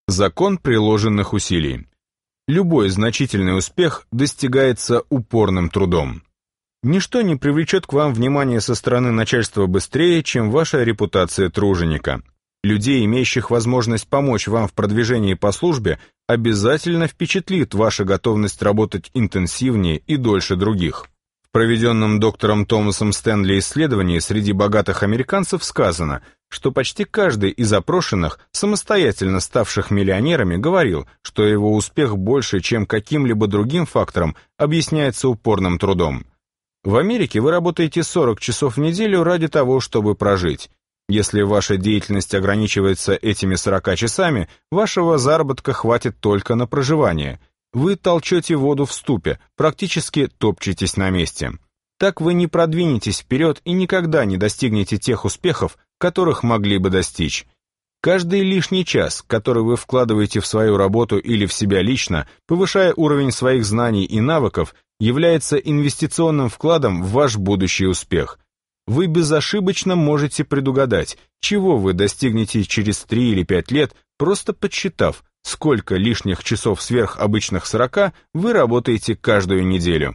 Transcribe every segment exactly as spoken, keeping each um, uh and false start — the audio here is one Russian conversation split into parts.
Закон приложенных усилий. Любой значительный успех достигается упорным трудом. Ничто не привлечет к вам внимание со стороны начальства быстрее, чем ваша репутация труженика. Людей, имеющих возможность помочь вам в продвижении по службе, обязательно впечатлит ваша готовность работать интенсивнее и дольше других. В проведенном доктором Томасом Стэнли исследовании среди богатых американцев сказано, что почти каждый из опрошенных, самостоятельно ставших миллионерами, говорил, что его успех больше, чем каким-либо другим фактором, объясняется упорным трудом. В Америке вы работаете сорок часов в неделю ради того, чтобы прожить. Если ваша деятельность ограничивается этими сорока часами, вашего заработка хватит только на проживание. Вы толчете воду в ступе, практически топчетесь на месте. Так вы не продвинетесь вперед и никогда не достигнете тех успехов, которых могли бы достичь. Каждый лишний час, который вы вкладываете в свою работу или в себя лично, повышая уровень своих знаний и навыков, является инвестиционным вкладом в ваш будущий успех. Вы безошибочно можете предугадать, чего вы достигнете через три или пять лет, просто подсчитав, сколько лишних часов сверх обычных сорока вы работаете каждую неделю.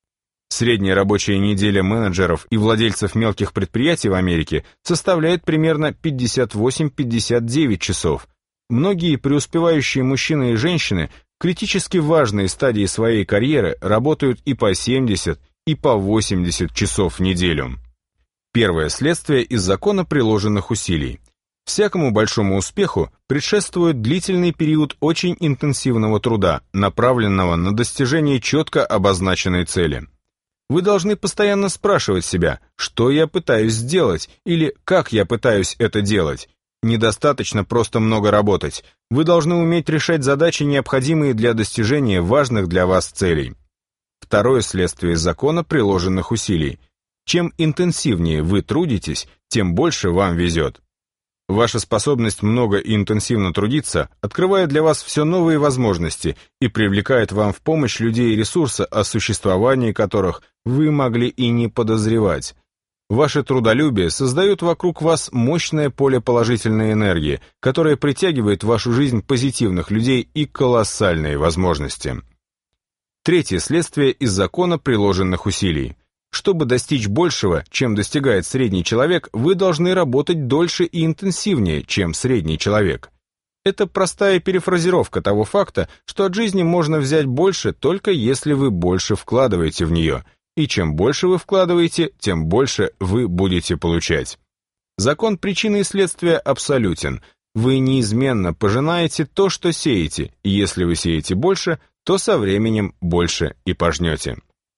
Средняя рабочая неделя менеджеров и владельцев мелких предприятий в Америке составляет примерно пятьдесят восемь - пятьдесят девять часов. Многие преуспевающие мужчины и женщины в критически важные стадии своей карьеры работают и по семьдесят, и по восемьдесят часов в неделю. Первое следствие из закона приложенных усилий. Всякому большому успеху предшествует длительный период очень интенсивного труда, направленного на достижение четко обозначенной цели. Вы должны постоянно спрашивать себя, что я пытаюсь сделать, или как я пытаюсь это делать. Недостаточно просто много работать. Вы должны уметь решать задачи, необходимые для достижения важных для вас целей. Второе следствие из закона приложенных усилий. Чем интенсивнее вы трудитесь, тем больше вам везет. Ваша способность много и интенсивно трудиться открывает для вас все новые возможности и привлекает вам в помощь людей и ресурсы, о существовании которых вы могли и не подозревать. Ваше трудолюбие создает вокруг вас мощное поле положительной энергии, которое притягивает в вашу жизнь позитивных людей и колоссальные возможности. Третье следствие из закона приложенных усилий. Чтобы достичь большего, чем достигает средний человек, вы должны работать дольше и интенсивнее, чем средний человек. Это простая перефразировка того факта, что от жизни можно взять больше, только если вы больше вкладываете в нее, и чем больше вы вкладываете, тем больше вы будете получать. Закон причины и следствия абсолютен. Вы неизменно пожинаете то, что сеете, и если вы сеете больше, то со временем больше и пожнете.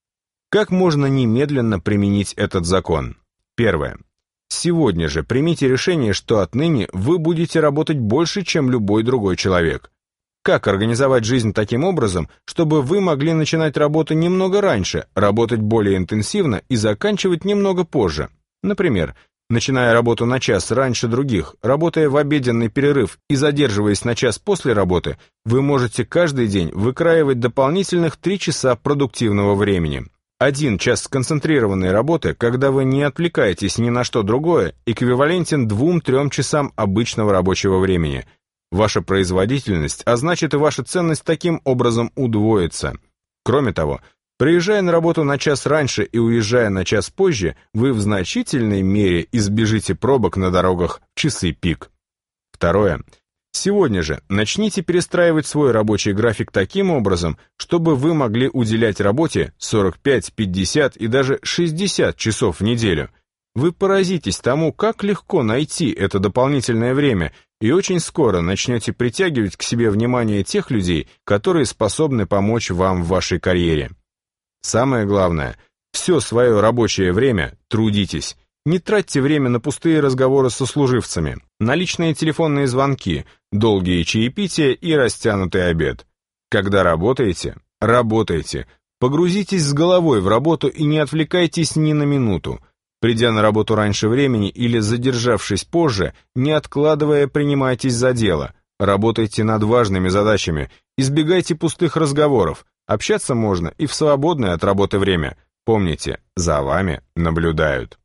Как можно немедленно применить этот закон? Первое. Сегодня же примите решение, что отныне вы будете работать больше, чем любой другой человек. Как организовать жизнь таким образом, чтобы вы могли начинать работу немного раньше, работать более интенсивно и заканчивать немного позже? Например, начиная работу на час раньше других, работая в обеденный перерыв и задерживаясь на час после работы, вы можете каждый день выкраивать дополнительных три часа продуктивного времени. Один час сконцентрированной работы, когда вы не отвлекаетесь ни на что другое, эквивалентен двум-трем часам обычного рабочего времени. Ваша производительность, а значит и ваша ценность таким образом удвоится. Кроме того, приезжая на работу на час раньше и уезжая на час позже, вы в значительной мере избежите пробок на дорогах в часы пик. Второе. Сегодня же начните перестраивать свой рабочий график таким образом, чтобы вы могли уделять работе сорок пять, пятьдесят и даже шестьдесят часов в неделю. Вы поразитесь тому, как легко найти это дополнительное время, и очень скоро начнете притягивать к себе внимание тех людей, которые способны помочь вам в вашей карьере. Самое главное, все свое рабочее время трудитесь. Не тратьте время на пустые разговоры со служивцами, на личные телефонные звонки, долгие чаепития и растянутый обед. Когда работаете, работайте. Погрузитесь с головой в работу и не отвлекайтесь ни на минуту. Придя на работу раньше времени или задержавшись позже, не откладывая, принимайтесь за дело. Работайте над важными задачами, избегайте пустых разговоров. Общаться можно и в свободное от работы время. Помните, за вами наблюдают.